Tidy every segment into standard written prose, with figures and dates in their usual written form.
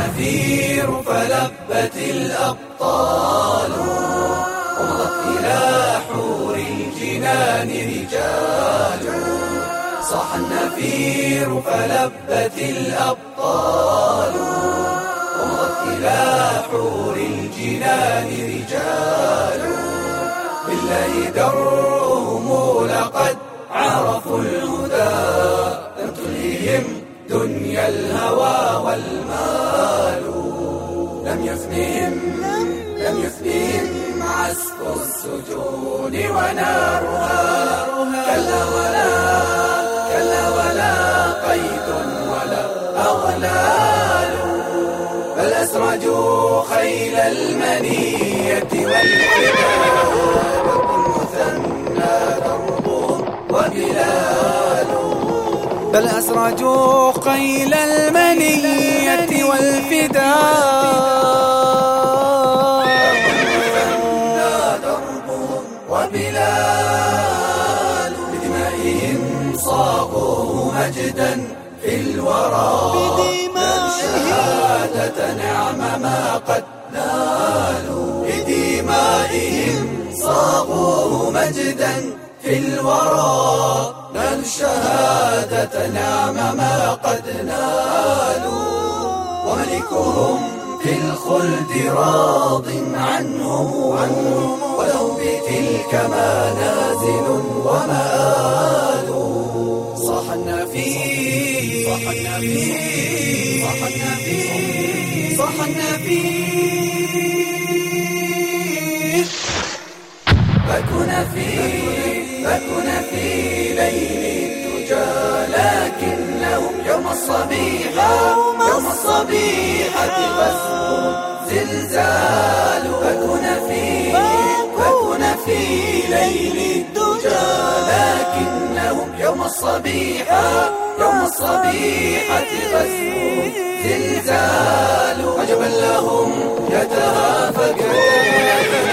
النفير فلبت الأبطال ومضت إلى حور الجنان رجال. صاح النفير فلبت الأبطال ومضت إلى حور الجنان رجال. بالله درهم لقد عرفوا الهدى لم تلههم دنيا الهوى والمال. لم يثنهم عسف السجون ونارها كلا ولا قيد ولا أغلال. بل أسرجوا خيل المنية والحبال مثنى دربهم وبلال. بل أسرجوا خيل المنية والفداء مثنى دربهم وبلال. بدمائهم صاغوا مجدا في الورى شهادة نعم ما قد نالوا. بدمائهم صاغوا مجدا في الورى نالوا الشهادة نعم ما قد نالوا. وملكهم في الخلد راض عنهم ولهم بتلك منازل ومآل. صاح النفير صاح النفير صاح النفير صاح النفير. بكون في ليل الدجى لكنهم يوم الصبيحة غسل زلزال. بكون في ليل الدجى لكنهم يوم الصبيحة غسل زلزال. عجبا لهم يتهافكون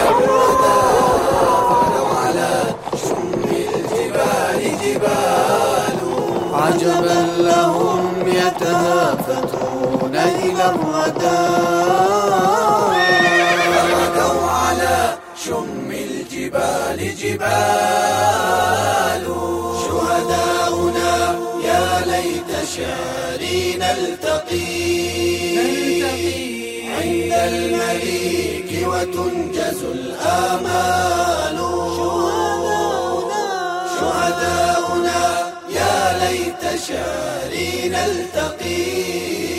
عجبا لهم يتهافتون إلى الردى. فركوا على شم الجبال جبال. شهداؤنا يا ليت شعري نلتقي عند المليك وتنجز الآمال. شهداؤنا يا ليت شعري نلتقي